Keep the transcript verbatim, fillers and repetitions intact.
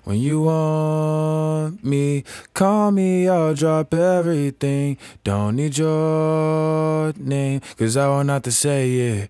When you want me, call me, I'll drop everything. Don't need your name, cause I won't have to say it.